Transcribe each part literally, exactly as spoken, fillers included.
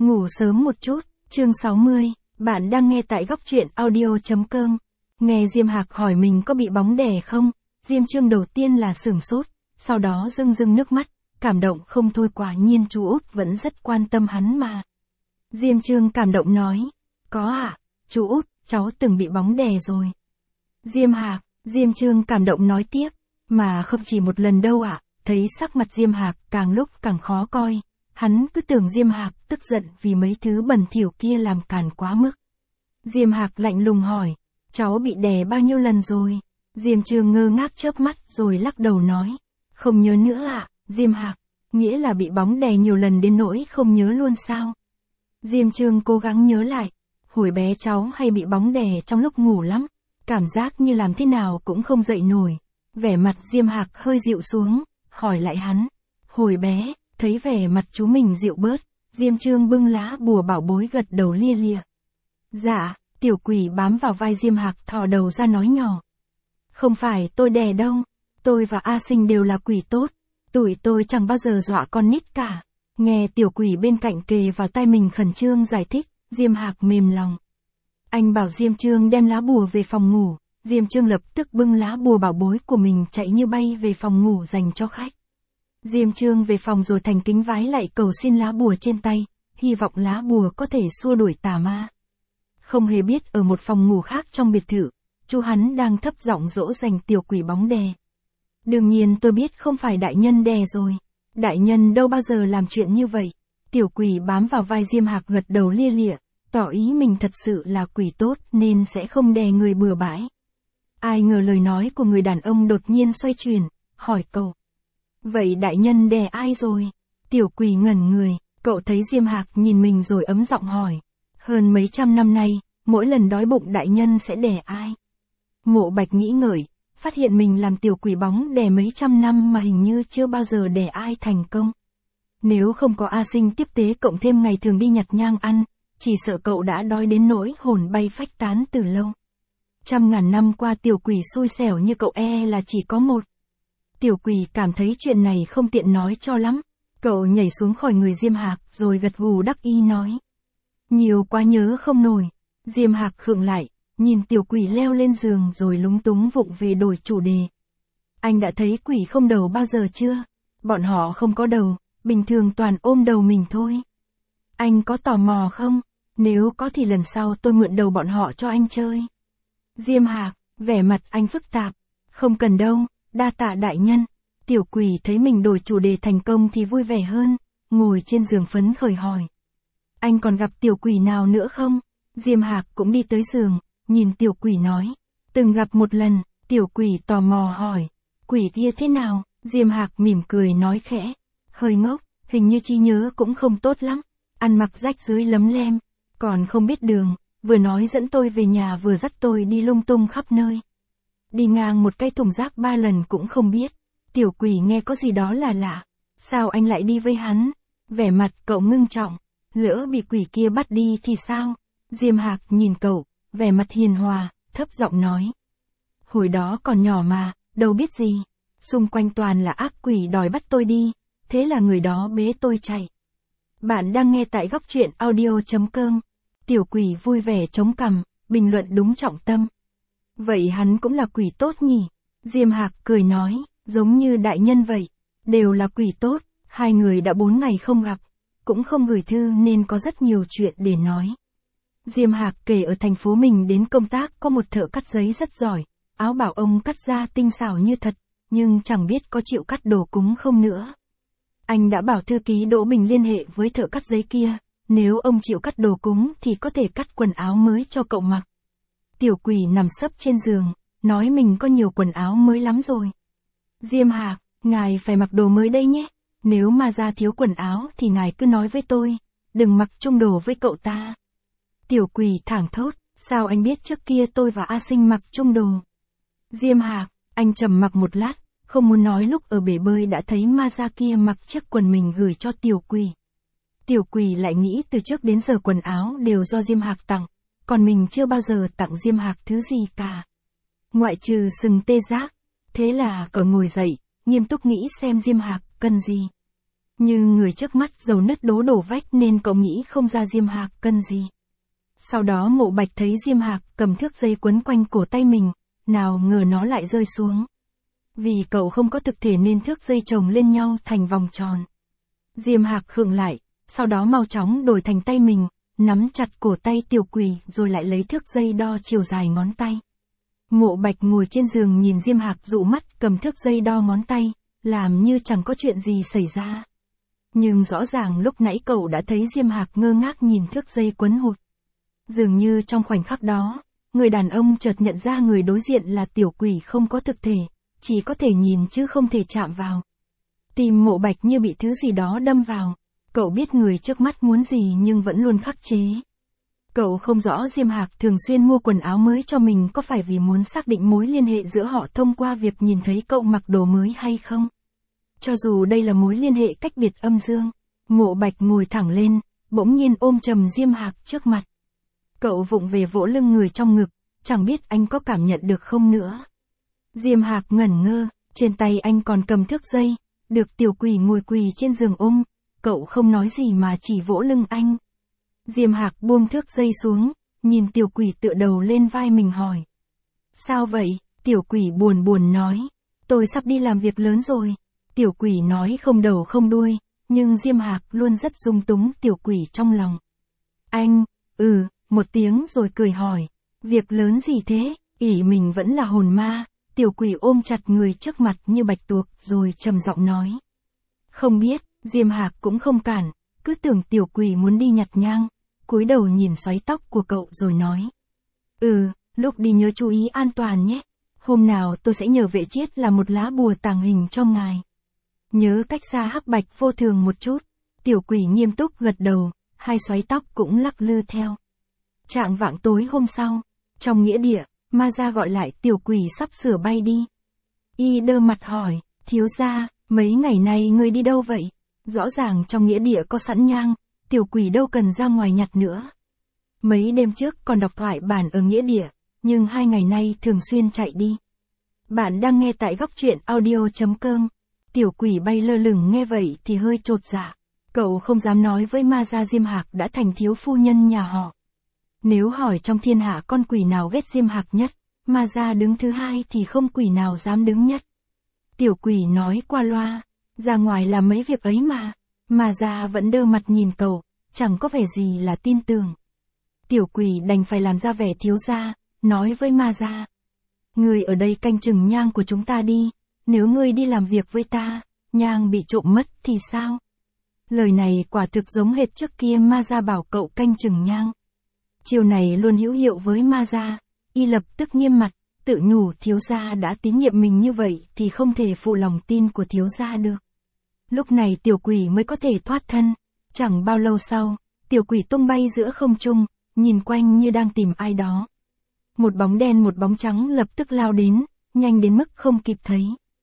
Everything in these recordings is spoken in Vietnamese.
Ngủ sớm một chút, chương sáu mươi, bạn đang nghe tại góc truyện audio.com. Nghe Diêm Hạc hỏi mình có bị bóng đè không, Diêm Trương đầu tiên là sửng sốt, sau đó rưng rưng nước mắt, cảm động không thôi, quả nhiên chú út vẫn rất quan tâm hắn mà. Diêm Trương cảm động nói, có ạ, à, chú út, cháu từng bị bóng đè rồi. Diêm Hạc, Diêm Trương cảm động nói tiếp, mà không chỉ một lần đâu ạ, à, thấy sắc mặt Diêm Hạc càng lúc càng khó coi. Hắn cứ tưởng Diêm Hạc tức giận vì mấy thứ bẩn thỉu kia làm càn quá mức. Diêm Hạc lạnh lùng hỏi, cháu bị đè bao nhiêu lần rồi? Diêm Trương ngơ ngác chớp mắt rồi lắc đầu nói, không nhớ nữa ạ. À? Diêm Hạc, nghĩa là bị bóng đè nhiều lần đến nỗi không nhớ luôn sao? Diêm Trương cố gắng nhớ lại, hồi bé cháu hay bị bóng đè trong lúc ngủ lắm, cảm giác như làm thế nào cũng không dậy nổi. Vẻ mặt Diêm Hạc hơi dịu xuống, hỏi lại hắn, hồi bé. Thấy vẻ mặt chú mình dịu bớt, Diêm Trương bưng lá bùa bảo bối gật đầu lia lịa. Dạ, tiểu quỷ bám vào vai Diêm Hạc thò đầu ra nói nhỏ. Không phải tôi đè đâu, tôi và A Sinh đều là quỷ tốt, tụi tôi chẳng bao giờ dọa con nít cả. Nghe tiểu quỷ bên cạnh kề vào tai mình khẩn trương giải thích, Diêm Hạc mềm lòng. Anh bảo Diêm Trương đem lá bùa về phòng ngủ, Diêm Trương lập tức bưng lá bùa bảo bối của mình chạy như bay về phòng ngủ dành cho khách. Diêm Trương về phòng rồi thành kính vái lại cầu xin lá bùa trên tay, hy vọng lá bùa có thể xua đuổi tà ma. Không hề biết ở một phòng ngủ khác trong biệt thự, chú hắn đang thấp giọng dỗ dành tiểu quỷ bóng đè. Đương nhiên tôi biết không phải đại nhân đè rồi, đại nhân đâu bao giờ làm chuyện như vậy. Tiểu quỷ bám vào vai Diêm Hạc gật đầu lia lịa, tỏ ý mình thật sự là quỷ tốt nên sẽ không đè người bừa bãi. Ai ngờ lời nói của người đàn ông đột nhiên xoay chuyển, hỏi cậu. Vậy đại nhân đè ai rồi? Tiểu quỷ ngẩn người, cậu thấy Diêm Hạc nhìn mình rồi ấm giọng hỏi. Hơn mấy trăm năm nay, mỗi lần đói bụng đại nhân sẽ đè ai? Mộ Bạch nghĩ ngợi, phát hiện mình làm tiểu quỷ bóng đè mấy trăm năm mà hình như chưa bao giờ đè ai thành công. Nếu không có A Sinh tiếp tế cộng thêm ngày thường đi nhặt nhang ăn, chỉ sợ cậu đã đói đến nỗi hồn bay phách tán từ lâu. Trăm ngàn năm qua tiểu quỷ xui xẻo như cậu e là chỉ có một. Tiểu quỷ cảm thấy chuyện này không tiện nói cho lắm, cậu nhảy xuống khỏi người Diêm Hạc rồi gật gù đắc ý nói. Nhiều quá nhớ không nổi. Diêm Hạc khựng lại, nhìn tiểu quỷ leo lên giường rồi lúng túng vụng về đổi chủ đề. Anh đã thấy quỷ không đầu bao giờ chưa? Bọn họ không có đầu, bình thường toàn ôm đầu mình thôi. Anh có tò mò không? Nếu có thì lần sau tôi mượn đầu bọn họ cho anh chơi. Diêm Hạc, vẻ mặt anh phức tạp. Không cần đâu. Đa tạ đại nhân. Tiểu quỷ thấy mình đổi chủ đề thành công thì vui vẻ hơn, ngồi trên giường phấn khởi hỏi. Anh còn gặp tiểu quỷ nào nữa không? Diêm Hạc cũng đi tới giường, nhìn tiểu quỷ nói. Từng gặp một lần, tiểu quỷ tò mò hỏi. Quỷ kia thế nào? Diêm Hạc mỉm cười nói khẽ. Hơi ngốc, hình như trí nhớ cũng không tốt lắm. Ăn mặc rách rưới lấm lem, còn không biết đường, vừa nói dẫn tôi về nhà vừa dắt tôi đi lung tung khắp nơi. Đi ngang một cây thùng rác ba lần cũng không biết. Tiểu quỷ nghe có gì đó là lạ. Sao anh lại đi với hắn? Vẻ mặt cậu ngưng trọng. Lỡ bị quỷ kia bắt đi thì sao? Diêm Hạc nhìn cậu, vẻ mặt hiền hòa, thấp giọng nói. Hồi đó còn nhỏ mà, đâu biết gì. Xung quanh toàn là ác quỷ đòi bắt tôi đi. Thế là người đó bế tôi chạy. Bạn đang nghe tại góc truyện audio.com. Tiểu quỷ vui vẻ chống cằm, bình luận đúng trọng tâm. Vậy hắn cũng là quỷ tốt nhỉ? Diêm Hạc cười nói, giống như đại nhân vậy. Đều là quỷ tốt, hai người đã bốn ngày không gặp, cũng không gửi thư nên có rất nhiều chuyện để nói. Diêm Hạc kể ở thành phố mình đến công tác có một thợ cắt giấy rất giỏi, áo bảo ông cắt ra tinh xảo như thật, nhưng chẳng biết có chịu cắt đồ cúng không nữa. Anh đã bảo thư ký Đỗ Bình liên hệ với thợ cắt giấy kia, nếu ông chịu cắt đồ cúng thì có thể cắt quần áo mới cho cậu mặc. Tiểu quỷ nằm sấp trên giường, nói mình có nhiều quần áo mới lắm rồi. Diêm Hạc, ngài phải mặc đồ mới đây nhé. Nếu mà ra thiếu quần áo thì ngài cứ nói với tôi, đừng mặc chung đồ với cậu ta. Tiểu quỷ thảng thốt, sao anh biết trước kia tôi và A Sinh mặc chung đồ? Diêm Hạc, anh trầm mặc một lát, không muốn nói lúc ở bể bơi đã thấy ma da kia mặc chiếc quần mình gửi cho tiểu quỷ. Tiểu quỷ lại nghĩ từ trước đến giờ quần áo đều do Diêm Hạc tặng. Còn mình chưa bao giờ tặng Diêm Hạc thứ gì cả. Ngoại trừ sừng tê giác. Thế là cậu ngồi dậy, nghiêm túc nghĩ xem Diêm Hạc cần gì. Như người trước mắt dầu nứt đố đổ vách nên cậu nghĩ không ra Diêm Hạc cần gì. Sau đó Mộ Bạch thấy Diêm Hạc cầm thước dây quấn quanh cổ tay mình, nào ngờ nó lại rơi xuống. Vì cậu không có thực thể nên thước dây chồng lên nhau thành vòng tròn. Diêm Hạc khựng lại, sau đó mau chóng đổi thành tay mình, nắm chặt cổ tay Tiểu Quỷ rồi lại lấy thước dây đo chiều dài ngón tay. Mộ Bạch ngồi trên giường nhìn Diêm Hạc dụ mắt cầm thước dây đo ngón tay, làm như chẳng có chuyện gì xảy ra. Nhưng rõ ràng lúc nãy cậu đã thấy Diêm Hạc ngơ ngác nhìn thước dây quấn hụt. Dường như trong khoảnh khắc đó, người đàn ông chợt nhận ra người đối diện là Tiểu Quỷ không có thực thể, chỉ có thể nhìn chứ không thể chạm vào. Tim Mộ Bạch như bị thứ gì đó đâm vào. Cậu biết người trước mắt muốn gì nhưng vẫn luôn khắc chế. Cậu không rõ Diêm Hạc thường xuyên mua quần áo mới cho mình có phải vì muốn xác định mối liên hệ giữa họ thông qua việc nhìn thấy cậu mặc đồ mới hay không. Cho dù đây là mối liên hệ cách biệt âm dương, Mộ Bạch ngồi thẳng lên, bỗng nhiên ôm chầm Diêm Hạc trước mặt. Cậu vụng về vỗ lưng người trong ngực, chẳng biết anh có cảm nhận được không nữa. Diêm Hạc ngẩn ngơ, trên tay anh còn cầm thước dây, được Tiểu Quỷ ngồi quỳ trên giường ôm, cậu không nói gì mà chỉ vỗ lưng anh. Diêm Hạc buông thước dây xuống, nhìn Tiểu Quỷ tựa đầu lên vai mình hỏi. Sao vậy? Tiểu Quỷ buồn buồn nói. Tôi sắp đi làm việc lớn rồi. Tiểu Quỷ nói không đầu không đuôi, nhưng Diêm Hạc luôn rất dung túng Tiểu Quỷ trong lòng. Anh, ừ, một tiếng rồi cười hỏi. Việc lớn gì thế? Ỷ mình vẫn là hồn ma. Tiểu Quỷ ôm chặt người trước mặt như bạch tuộc rồi trầm giọng nói. Không biết, Diêm Hạc cũng không cản, cứ tưởng Tiểu Quỷ muốn đi nhặt nhang, cúi đầu nhìn xoáy tóc của cậu rồi nói. Ừ, lúc đi nhớ chú ý an toàn nhé, hôm nào tôi sẽ nhờ vệ chiết là một lá bùa tàng hình cho ngài. Nhớ cách xa Hắc Bạch Vô Thường một chút. Tiểu Quỷ nghiêm túc gật đầu, hai xoáy tóc cũng lắc lư theo. Trạng vạng tối hôm sau, trong nghĩa địa, Ma Gia gọi lại Tiểu Quỷ sắp sửa bay đi. Y đơ mặt hỏi, thiếu gia, mấy ngày nay ngươi đi đâu vậy? Rõ ràng trong nghĩa địa có sẵn nhang, Tiểu Quỷ đâu cần ra ngoài nhặt nữa. Mấy đêm trước còn đọc thoại bản ở nghĩa địa, nhưng hai ngày nay thường xuyên chạy đi. Bạn đang nghe tại góc truyện audio chấm com. Tiểu Quỷ bay lơ lửng nghe vậy thì hơi chột dạ. Cậu không dám nói với Ma Gia Diêm Hạc đã thành thiếu phu nhân nhà họ. Nếu hỏi trong thiên hạ con quỷ nào ghét Diêm Hạc nhất, Ma Gia đứng thứ hai thì không quỷ nào dám đứng nhất. Tiểu Quỷ nói qua loa, ra ngoài làm mấy việc ấy mà. Ma Gia vẫn đơ mặt nhìn cậu, chẳng có vẻ gì là tin tưởng. Tiểu Quỷ đành phải làm ra vẻ thiếu gia, nói với Ma Gia. Ngươi ở đây canh chừng nhang của chúng ta đi, nếu ngươi đi làm việc với ta, nhang bị trộm mất thì sao? Lời này quả thực giống hệt trước kia Ma Gia bảo cậu canh chừng nhang. Chiều này luôn hữu hiệu với Ma Gia, y lập tức nghiêm mặt, tự nhủ thiếu gia đã tín nhiệm mình như vậy thì không thể phụ lòng tin của thiếu gia được. Lúc này Tiểu Quỷ mới có thể thoát thân. Chẳng bao lâu sau, Tiểu Quỷ tung bay giữa không trung, nhìn quanh như đang tìm ai đó. Một bóng đen một bóng trắng lập tức lao đến, nhanh đến mức không kịp thấy.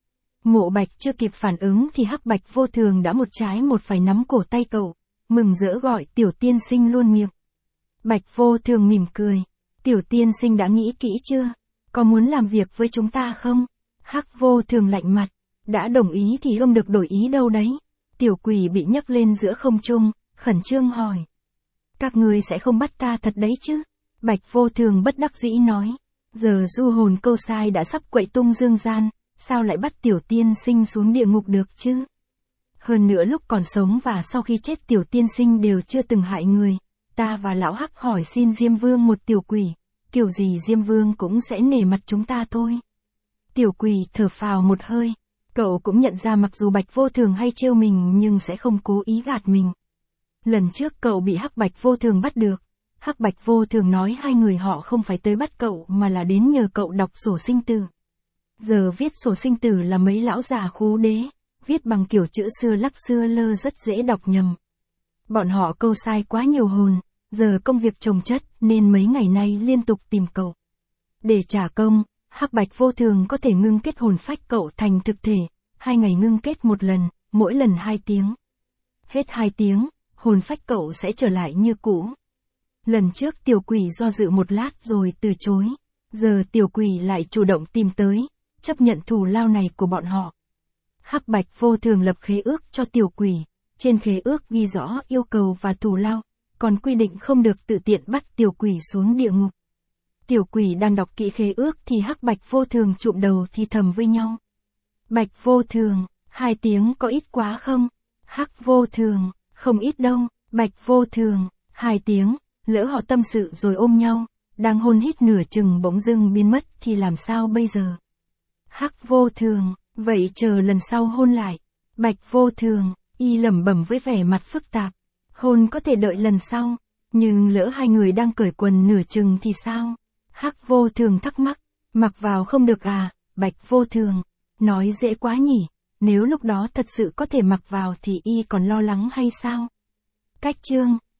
Mộ Bạch chưa kịp phản ứng thì Hắc Bạch Vô Thường đã một trái một phải nắm cổ tay cậu, mừng rỡ gọi Tiểu Tiên Sinh luôn miệng. Bạch Vô Thường mỉm cười. Tiểu Tiên Sinh đã nghĩ kỹ chưa? Có muốn làm việc với chúng ta không? Hắc Vô Thường lạnh mặt. Đã đồng ý thì không được đổi ý đâu đấy. Tiểu Quỷ bị nhấc lên giữa không trung, khẩn trương hỏi. Các ngươi sẽ không bắt ta thật đấy chứ? Bạch Vô Thường bất đắc dĩ nói. Giờ du hồn câu sai đã sắp quậy tung dương gian, sao lại bắt Tiểu Tiên Sinh xuống địa ngục được chứ? Hơn nữa lúc còn sống và sau khi chết Tiểu Tiên Sinh đều chưa từng hại người. Ta và lão Hắc hỏi xin Diêm Vương một tiểu quỷ, kiểu gì Diêm Vương cũng sẽ nể mặt chúng ta thôi. Tiểu Quỷ thở phào một hơi. Cậu cũng nhận ra mặc dù Bạch Vô Thường hay trêu mình nhưng sẽ không cố ý gạt mình. Lần trước cậu bị Hắc Bạch Vô Thường bắt được. Hắc Bạch Vô Thường nói hai người họ không phải tới bắt cậu mà là đến nhờ cậu đọc sổ sinh tử. Giờ viết sổ sinh tử là mấy lão già khú đế, viết bằng kiểu chữ xưa lắc xưa lơ rất dễ đọc nhầm. Bọn họ câu sai quá nhiều hồn, giờ công việc chồng chất nên mấy ngày nay liên tục tìm cậu. Để trả công, Hắc Bạch Vô Thường có thể ngưng kết hồn phách cậu thành thực thể, hai ngày ngưng kết một lần, mỗi lần hai tiếng. Hết hai tiếng, hồn phách cậu sẽ trở lại như cũ. Lần trước Tiểu Quỷ do dự một lát rồi từ chối, giờ Tiểu Quỷ lại chủ động tìm tới, chấp nhận thù lao này của bọn họ. Hắc Bạch Vô Thường lập khế ước cho Tiểu Quỷ, Trên khế ước ghi rõ yêu cầu và thù lao, còn quy định không được tự tiện bắt tiểu quỷ xuống địa ngục. Tiểu quỷ đang đọc kỹ khế ước thì Hắc Bạch Vô Thường chụm đầu thì thầm với nhau. Bạch Vô Thường, hai tiếng có ít quá không? Hắc Vô Thường, không ít đâu. Bạch Vô Thường, hai tiếng, lỡ họ tâm sự rồi ôm nhau, đang hôn hít nửa chừng bỗng dưng biến mất thì làm sao bây giờ? Hắc Vô Thường, vậy chờ lần sau hôn lại. Bạch Vô Thường, y lẩm bẩm với vẻ mặt phức tạp. Hôn có thể đợi lần sau, nhưng lỡ hai người đang cởi quần nửa chừng thì sao? Hắc Vô Thường thắc mắc, mặc vào không được à? Bạch Vô Thường, nói dễ quá nhỉ, nếu lúc đó thật sự có thể mặc vào thì y còn lo lắng hay sao? Cách chương